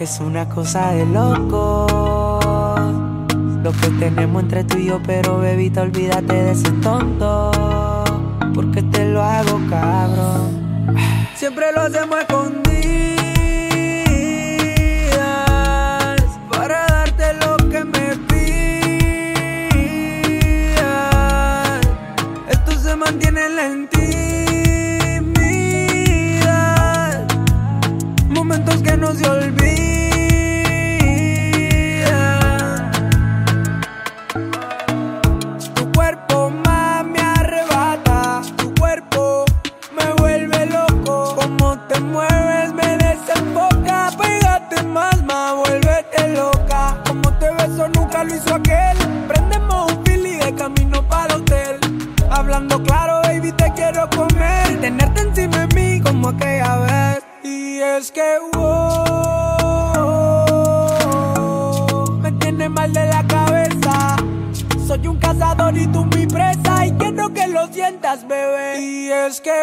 Es una cosa de loco lo que tenemos entre tú y yo, pero bebita, olvídate de ese tonto, porque te lo hago, cabrón. Siempre lo hacemos escondidas para darte lo que me pidas. Esto se mantiene en la intimidad, momentos que no se olvidan. Tu cuerpo más me arrebata, tu cuerpo me vuelve loco. Como te mueves me desenfoca, pégate más, vuélvete loca. Como te beso nunca lo hizo aquel. Prendemos un fili de camino para el hotel. Hablando claro, baby, te quiero comer y tenerte encima de mí como aquella vez. Y es que me tiene mal de la cabeza. Soy un cazador y tú mi presa, y quiero que lo sientas, bebé. Y es que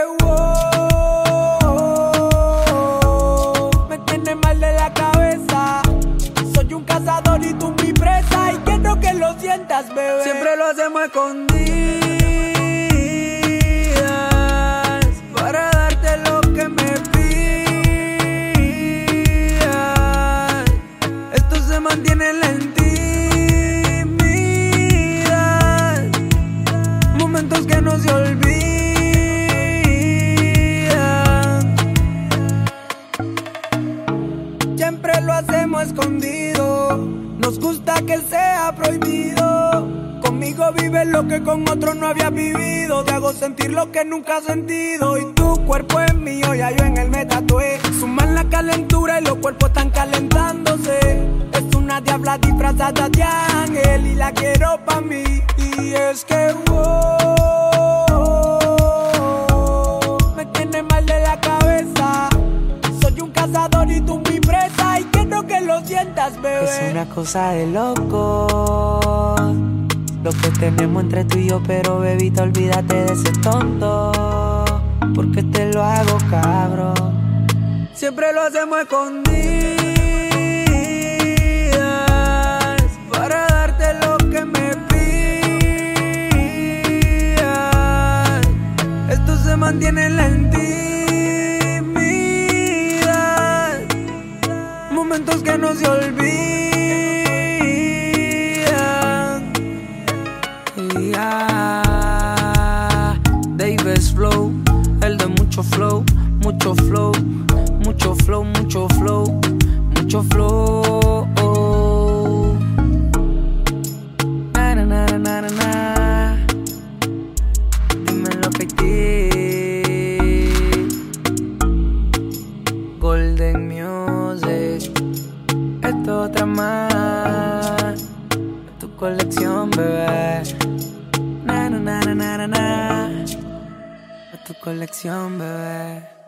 me tiene mal de la cabeza. Soy un cazador y tú mi presa, y quiero que lo sientas, bebé. Siempre lo hacemos escondidas para darte lo que me pidas. Esto se mantiene en la intimidad, momentos que no se olvidan. Siempre lo hacemos escondido, nos gusta que él sea prohibido. Conmigo vives lo que con otro no había vivido. Te hago sentir lo que nunca has sentido. Y tu cuerpo es mío, ya yo en él me tatué. Suman la calentura y los cuerpos están calentándose. Es una diabla disfrazada de ángel y la quiero pa' mí. Y es que me tiene mal de la cabeza. Soy un cazador y tú mi presa, y quiero que lo sientas, bebé. Es una cosa de loco lo que tenemos entre tú y yo, pero bebita, olvídate de ese tonto, porque te lo hago, cabrón. Siempre lo hacemos escondidas para darte lo que me pidas. Esto se mantiene en la intimidad, momentos que no se olvidan. Davis Flow, el de mucho flow, mucho flow, mucho flow, mucho flow, mucho flow. Na na na na na na. Dime lo que te. Golden Music, esto otra más. Tu colección, bebé. Na na na na na na. Tu colección, bebé.